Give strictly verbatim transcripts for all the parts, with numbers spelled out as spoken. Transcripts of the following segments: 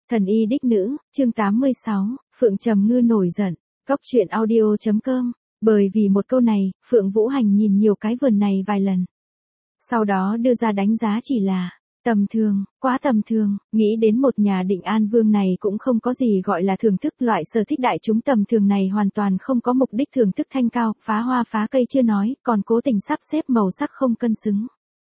Thần y đích nữ, chương tám mươi sáu, Phượng Trầm Ngư nổi giận, Cóc truyện audio chấm com. Bởi vì một câu này, Phượng Vũ Hành nhìn nhiều cái vườn này vài lần. Sau đó đưa ra đánh giá chỉ là tầm thường, quá tầm thường, nghĩ đến một nhà Định An Vương này cũng không có gì gọi là thưởng thức, loại sở thích đại chúng tầm thường này hoàn toàn không có mục đích thưởng thức thanh cao, phá hoa phá cây chưa nói, còn cố tình sắp xếp màu sắc không cân xứng.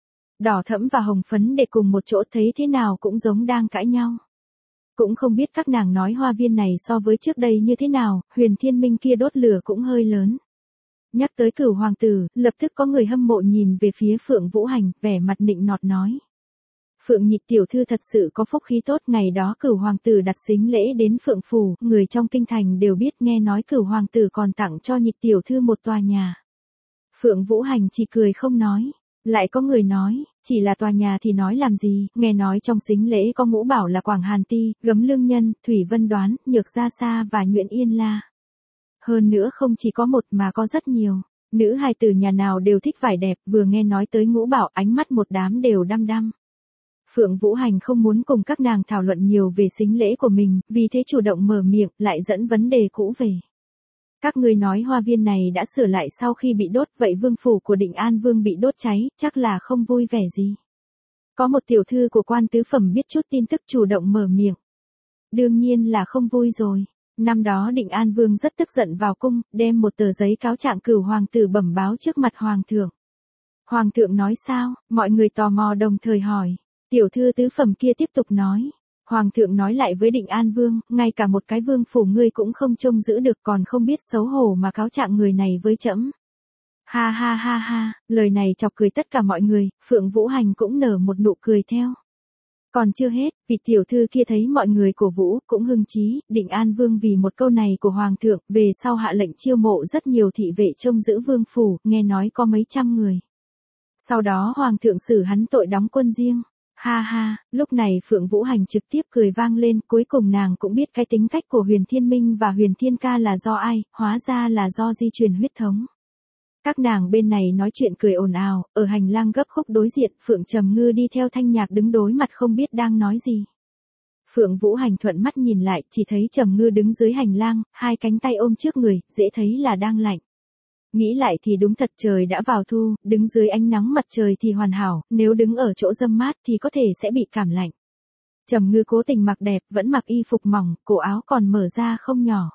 Đỏ thẫm và hồng phấn để cùng một chỗ thấy thế nào cũng giống đang cãi nhau. Cũng không biết các nàng nói hoa viên này so với trước đây như thế nào, Huyền Thiên Minh kia đốt lửa cũng hơi lớn. Nhắc tới Cửu hoàng tử, lập tức có người hâm mộ nhìn về phía Phượng Vũ Hành, vẻ mặt nịnh nọt nói. Phượng Nhị tiểu thư thật sự có phúc khí tốt, ngày đó Cửu hoàng tử đặt sính lễ đến Phượng phủ, người trong kinh thành đều biết, nghe nói Cửu hoàng tử còn tặng cho Nhị tiểu thư một tòa nhà. Phượng Vũ Hành chỉ cười không nói. Lại có người nói, chỉ là tòa nhà thì nói làm gì, nghe nói trong sính lễ có Ngũ Bảo là Quảng Hàn Ti, Gấm Lương Nhân, Thủy Vân Đoán, Nhược Gia Sa và Nhuyễn Yên La. Hơn nữa không chỉ có một mà có rất nhiều, nữ hài tử nhà nào đều thích vải đẹp, vừa nghe nói tới Ngũ Bảo ánh mắt một đám đều đăm đăm. Phượng Vũ Hành không muốn cùng các nàng thảo luận nhiều về sính lễ của mình, vì thế chủ động mở miệng, lại dẫn vấn đề cũ về. Các ngươi nói hoa viên này đã sửa lại sau khi bị đốt, vậy vương phủ của Định An Vương bị đốt cháy, chắc là không vui vẻ gì. Có một tiểu thư của quan tứ phẩm biết chút tin tức chủ động mở miệng. Đương nhiên là không vui rồi. Năm đó Định An Vương rất tức giận vào cung, đem một tờ giấy cáo trạng Cửu hoàng tử bẩm báo trước mặt hoàng thượng. Hoàng thượng nói sao? Mọi người tò mò đồng thời hỏi. Tiểu thư tứ phẩm kia tiếp tục nói. Hoàng thượng nói lại với Định An Vương, ngay cả một cái vương phủ ngươi cũng không trông giữ được, còn không biết xấu hổ mà cáo trạng người này với trẫm. Ha ha ha ha, lời này chọc cười tất cả mọi người, Phượng Vũ Hành cũng nở một nụ cười theo. Còn chưa hết, vị tiểu thư kia thấy mọi người cổ vũ, cũng hưng chí, Định An Vương vì một câu này của Hoàng thượng, về sau hạ lệnh chiêu mộ rất nhiều thị vệ trông giữ vương phủ, nghe nói có mấy trăm người. Sau đó Hoàng thượng xử hắn tội đóng quân riêng. Ha ha, lúc này Phượng Vũ Hành trực tiếp cười vang lên, cuối cùng nàng cũng biết cái tính cách của Huyền Thiên Minh và Huyền Thiên Ca là do ai, hóa ra là do di truyền huyết thống. Các nàng bên này nói chuyện cười ồn ào, ở hành lang gấp khúc đối diện, Phượng Trầm Ngư đi theo Thanh Nhạc đứng đối mặt không biết đang nói gì. Phượng Vũ Hành thuận mắt nhìn lại, chỉ thấy Trầm Ngư đứng dưới hành lang, hai cánh tay ôm trước người, dễ thấy là đang lạnh. Nghĩ lại thì đúng thật, trời đã vào thu, đứng dưới ánh nắng mặt trời thì hoàn hảo, nếu đứng ở chỗ râm mát thì có thể sẽ bị cảm lạnh. Trầm Ngư cố tình mặc đẹp, vẫn mặc y phục mỏng, cổ áo còn mở ra không nhỏ.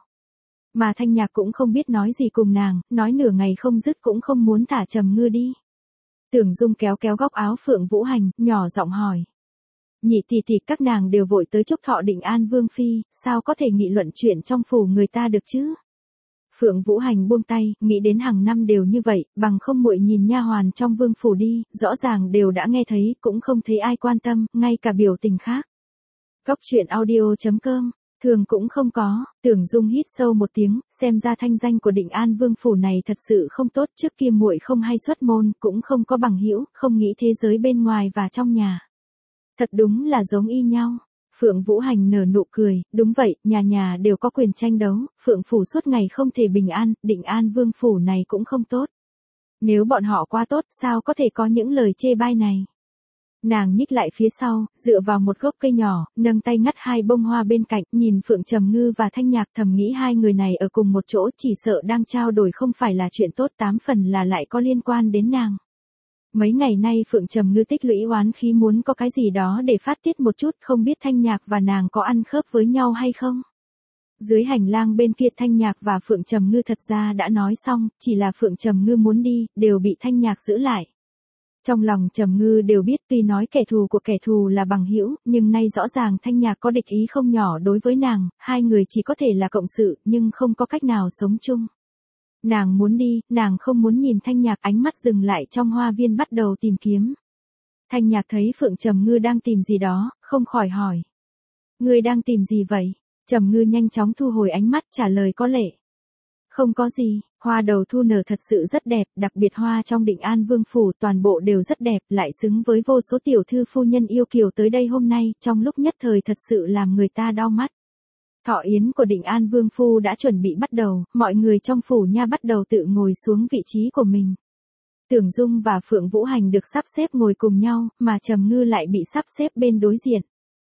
Mà Thanh Nhạc cũng không biết nói gì cùng nàng, nói nửa ngày không dứt cũng không muốn thả Trầm Ngư đi. Tưởng Dung kéo kéo góc áo Phượng Vũ Hành, nhỏ giọng hỏi. Nhị tỷ tỷ, các nàng đều vội tới chúc thọ Định An Vương phi, sao có thể nghị luận chuyện trong phủ người ta được chứ? Phượng Vũ Hành buông tay, nghĩ đến hàng năm đều như vậy, bằng không muội nhìn nha hoàn trong vương phủ đi, rõ ràng đều đã nghe thấy, cũng không thấy ai quan tâm, ngay cả biểu tình khác. Cóc truyện audio chấm com, thường cũng không có. Tưởng Dung hít sâu một tiếng, xem ra thanh danh của Định An Vương phủ này thật sự không tốt, trước kia muội không hay xuất môn, cũng không có bằng hữu, không nghĩ thế giới bên ngoài và trong nhà. Thật đúng là giống y nhau. Phượng Vũ Hành nở nụ cười, đúng vậy, nhà nhà đều có quyền tranh đấu, Phượng phủ suốt ngày không thể bình an, Định An Vương phủ này cũng không tốt. Nếu bọn họ quá tốt, sao có thể có những lời chê bai này? Nàng nhích lại phía sau, dựa vào một gốc cây nhỏ, nâng tay ngắt hai bông hoa bên cạnh, nhìn Phượng Trầm Ngư và Thanh Nhạc, thầm nghĩ hai người này ở cùng một chỗ chỉ sợ đang trao đổi không phải là chuyện tốt, tám phần là lại có liên quan đến nàng. Mấy ngày nay Phượng Trầm Ngư tích lũy oán khí, muốn có cái gì đó để phát tiết một chút, không biết Thanh Nhạc và nàng có ăn khớp với nhau hay không. Dưới hành lang bên kia Thanh Nhạc và Phượng Trầm Ngư thật ra đã nói xong, chỉ là Phượng Trầm Ngư muốn đi, đều bị Thanh Nhạc giữ lại. Trong lòng Trầm Ngư đều biết, tuy nói kẻ thù của kẻ thù là bằng hữu, nhưng nay rõ ràng Thanh Nhạc có địch ý không nhỏ đối với nàng, hai người chỉ có thể là cộng sự, nhưng không có cách nào sống chung. Nàng muốn đi, nàng không muốn nhìn Thanh Nhạc, ánh mắt dừng lại trong hoa viên bắt đầu tìm kiếm. Thanh Nhạc thấy Phượng Trầm Ngư đang tìm gì đó, không khỏi hỏi. Ngươi đang tìm gì vậy? Trầm Ngư nhanh chóng thu hồi ánh mắt, trả lời có lệ. Không có gì, hoa đầu thu nở thật sự rất đẹp, đặc biệt hoa trong Định An Vương phủ toàn bộ đều rất đẹp, lại xứng với vô số tiểu thư phu nhân yêu kiều tới đây hôm nay, trong lúc nhất thời thật sự làm người ta đau mắt. Thọ yến của Định An Vương phu đã chuẩn bị bắt đầu, mọi người trong phủ nha bắt đầu tự ngồi xuống vị trí của mình. Tưởng Dung và Phượng Vũ Hành được sắp xếp ngồi cùng nhau, mà Trầm Ngư lại bị sắp xếp bên đối diện.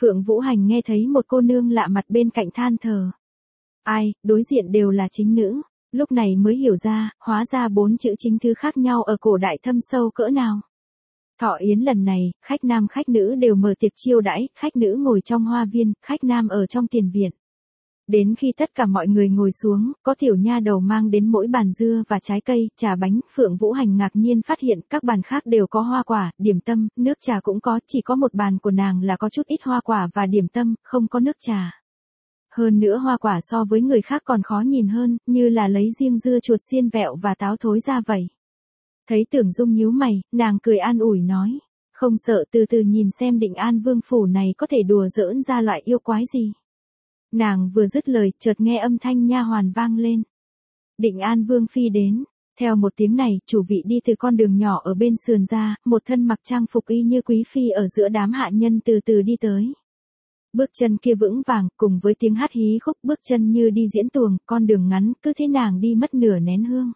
Phượng Vũ Hành nghe thấy một cô nương lạ mặt bên cạnh than thở. Ai, đối diện đều là chính nữ, lúc này mới hiểu ra, hóa ra bốn chữ chính thư khác nhau ở cổ đại thâm sâu cỡ nào. Thọ yến lần này, khách nam khách nữ đều mở tiệc chiêu đãi, khách nữ ngồi trong hoa viên, khách nam ở trong tiền viện. Đến khi tất cả mọi người ngồi xuống, có tiểu nha đầu mang đến mỗi bàn dưa và trái cây, trà bánh, Phượng Vũ Hành ngạc nhiên phát hiện các bàn khác đều có hoa quả, điểm tâm, nước trà cũng có, chỉ có một bàn của nàng là có chút ít hoa quả và điểm tâm, không có nước trà. Hơn nữa hoa quả so với người khác còn khó nhìn hơn, như là lấy riêng dưa chuột xiên vẹo và táo thối ra vậy. Thấy Tưởng Dung nhíu mày, nàng cười an ủi nói, không sợ, từ từ nhìn xem Định An Vương phủ này có thể đùa giỡn ra loại yêu quái gì. Nàng vừa dứt lời, chợt nghe âm thanh nha hoàn vang lên. Định An Vương phi đến. Theo một tiếng này, chủ vị đi từ con đường nhỏ ở bên sườn ra, một thân mặc trang phục y như quý phi ở giữa đám hạ nhân từ từ đi tới. Bước chân kia vững vàng, cùng với tiếng hát hí khúc, bước chân như đi diễn tuồng, con đường ngắn, cứ thế nàng đi mất nửa nén hương.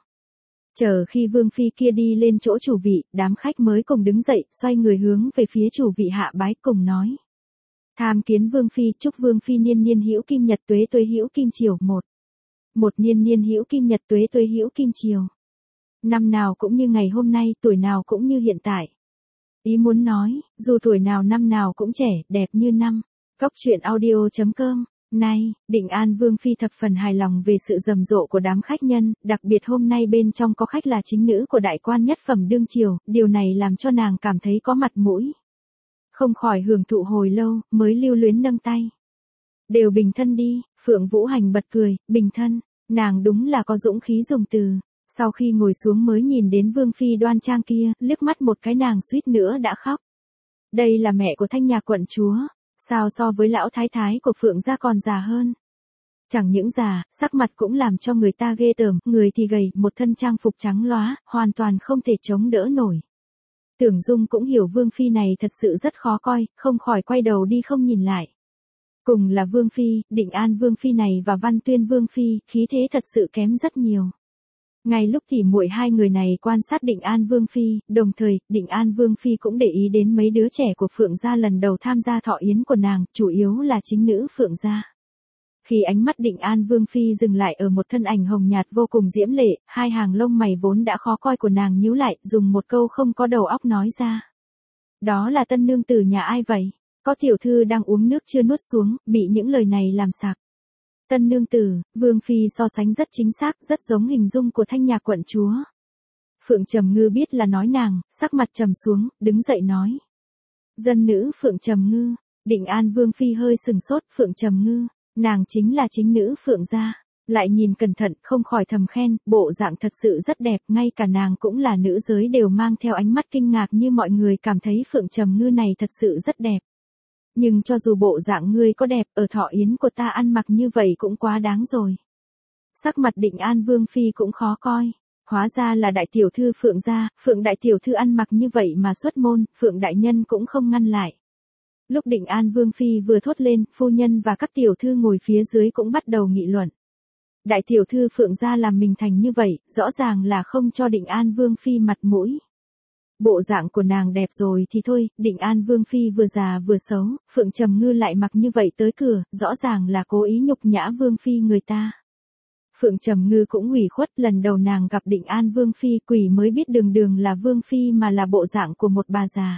Chờ khi Vương phi kia đi lên chỗ chủ vị, đám khách mới cùng đứng dậy, xoay người hướng về phía chủ vị hạ bái cùng nói. Tham kiến Vương phi, chúc Vương phi niên niên hữu kim nhật tuế tuế hữu kim triều một. Một niên niên hữu kim nhật tuế tuế hữu kim triều. Năm nào cũng như ngày hôm nay, tuổi nào cũng như hiện tại. Ý muốn nói, dù tuổi nào năm nào cũng trẻ, đẹp như năm. Cóc truyện audio chấm com. Nay, Định An Vương phi thập phần hài lòng về sự rầm rộ của đám khách nhân, đặc biệt hôm nay bên trong có khách là chính nữ của đại quan nhất phẩm đương triều, điều này làm cho nàng cảm thấy có mặt mũi. Không khỏi hưởng thụ hồi lâu, mới lưu luyến nâng tay. Đều bình thân đi, Phượng Vũ Hành bật cười, bình thân, nàng đúng là có dũng khí dùng từ. Sau khi ngồi xuống mới nhìn đến Vương phi đoan trang kia, liếc mắt một cái nàng suýt nữa đã khóc. Đây là mẹ của Thanh Nhạc quận chúa, sao so với lão thái thái của Phượng gia còn già hơn. Chẳng những già, sắc mặt cũng làm cho người ta ghê tởm, người thì gầy, một thân trang phục trắng lóa, hoàn toàn không thể chống đỡ nổi. Tưởng Dung cũng hiểu Vương phi này thật sự rất khó coi, không khỏi quay đầu đi không nhìn lại. Cùng là Vương phi, Định An Vương phi này và Văn Tuyên Vương phi, khí thế thật sự kém rất nhiều. Ngay lúc tỉ muội hai người này quan sát Định An Vương phi, đồng thời, Định An Vương phi cũng để ý đến mấy đứa trẻ của Phượng gia lần đầu tham gia thọ yến của nàng, chủ yếu là chính nữ Phượng gia. Khi ánh mắt Định An Vương phi dừng lại ở một thân ảnh hồng nhạt vô cùng diễm lệ, hai hàng lông mày vốn đã khó coi của nàng nhíu lại, dùng một câu không có đầu óc nói ra. Đó là tân nương tử nhà ai vậy? Có tiểu thư đang uống nước chưa nuốt xuống, bị những lời này làm sặc. Tân nương tử, Vương phi so sánh rất chính xác, rất giống hình dung của Thanh Nhạc quận chúa. Phượng Trầm Ngư biết là nói nàng, sắc mặt trầm xuống, đứng dậy nói. Dân nữ Phượng Trầm Ngư. Định An Vương phi hơi sừng sốt, Phượng Trầm Ngư, nàng chính là chính nữ Phượng gia. Lại nhìn cẩn thận, không khỏi thầm khen, bộ dạng thật sự rất đẹp, ngay cả nàng cũng là nữ giới đều mang theo ánh mắt kinh ngạc như mọi người cảm thấy Phượng Trầm Ngư này thật sự rất đẹp. Nhưng cho dù bộ dạng ngươi có đẹp, ở thọ yến của ta ăn mặc như vậy cũng quá đáng rồi. Sắc mặt Định An Vương phi cũng khó coi. Hóa ra là đại tiểu thư Phượng gia, Phượng đại tiểu thư ăn mặc như vậy mà xuất môn, Phượng đại nhân cũng không ngăn lại. Lúc Định An Vương phi vừa thốt lên, phu nhân và các tiểu thư ngồi phía dưới cũng bắt đầu nghị luận. Đại tiểu thư Phượng gia làm mình thành như vậy, rõ ràng là không cho Định An Vương phi mặt mũi. Bộ dạng của nàng đẹp rồi thì thôi, Định An Vương phi vừa già vừa xấu, Phượng Trầm Ngư lại mặc như vậy tới cửa, rõ ràng là cố ý nhục nhã Vương phi người ta. Phượng Trầm Ngư cũng ủy khuất, lần đầu nàng gặp Định An Vương phi, quỷ mới biết đường đường là Vương phi mà là bộ dạng của một bà già.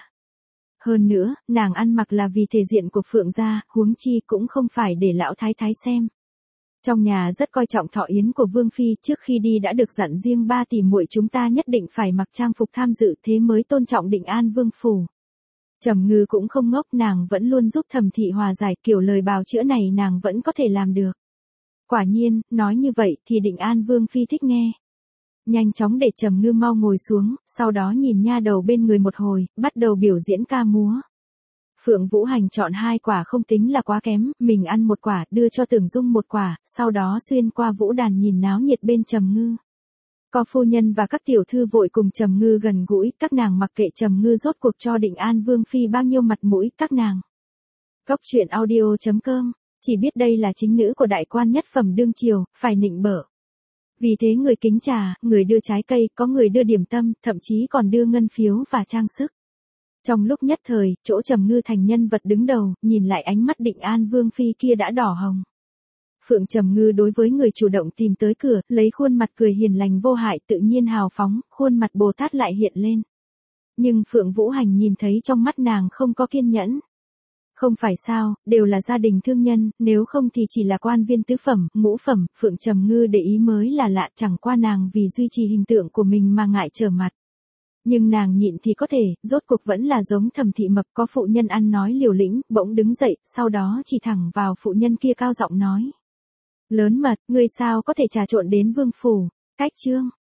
Hơn nữa, nàng ăn mặc là vì thể diện của Phượng gia, huống chi cũng không phải để lão thái thái xem. Trong nhà rất coi trọng thọ yến của Vương phi, trước khi đi đã được dặn riêng ba tỷ muội chúng ta nhất định phải mặc trang phục tham dự, thế mới tôn trọng Định An Vương phủ. Trầm Ngư cũng không ngốc, nàng vẫn luôn giúp Thẩm thị hòa giải, kiểu lời bào chữa này nàng vẫn có thể làm được. Quả nhiên, nói như vậy thì Định An Vương phi thích nghe. Nhanh chóng để Trầm Ngư mau ngồi xuống, sau đó nhìn nha đầu bên người một hồi, bắt đầu biểu diễn ca múa. Phượng Vũ Hành chọn hai quả không tính là quá kém, mình ăn một quả, đưa cho Tưởng Dung một quả, sau đó xuyên qua vũ đàn nhìn náo nhiệt bên Trầm Ngư. Có phu nhân và các tiểu thư vội cùng Trầm Ngư gần gũi, các nàng mặc kệ Trầm Ngư rốt cuộc cho Định An Vương phi bao nhiêu mặt mũi, các nàng. Cóc truyện audio chấm com, chỉ biết đây là chính nữ của đại quan nhất phẩm đương triều, phải nịnh bợ. Vì thế người kính trà, người đưa trái cây, có người đưa điểm tâm, thậm chí còn đưa ngân phiếu và trang sức. Trong lúc nhất thời, chỗ Trầm Ngư thành nhân vật đứng đầu, nhìn lại ánh mắt Định An Vương phi kia đã đỏ hồng. Phượng Trầm Ngư đối với người chủ động tìm tới cửa, lấy khuôn mặt cười hiền lành vô hại tự nhiên hào phóng, khuôn mặt Bồ Tát lại hiện lên. Nhưng Phượng Vũ Hành nhìn thấy trong mắt nàng không có kiên nhẫn. Không phải sao, đều là gia đình thương nhân, nếu không thì chỉ là quan viên tứ phẩm, ngũ phẩm, Phượng Trầm Ngư để ý mới là lạ, chẳng qua nàng vì duy trì hình tượng của mình mà ngại trở mặt. Nhưng nàng nhịn thì có thể, rốt cuộc vẫn là giống Thẩm Thị Mập, có phụ nhân ăn nói liều lĩnh, bỗng đứng dậy, sau đó chỉ thẳng vào phụ nhân kia cao giọng nói. Lớn mật, ngươi sao có thể trà trộn đến vương phủ, cách chương.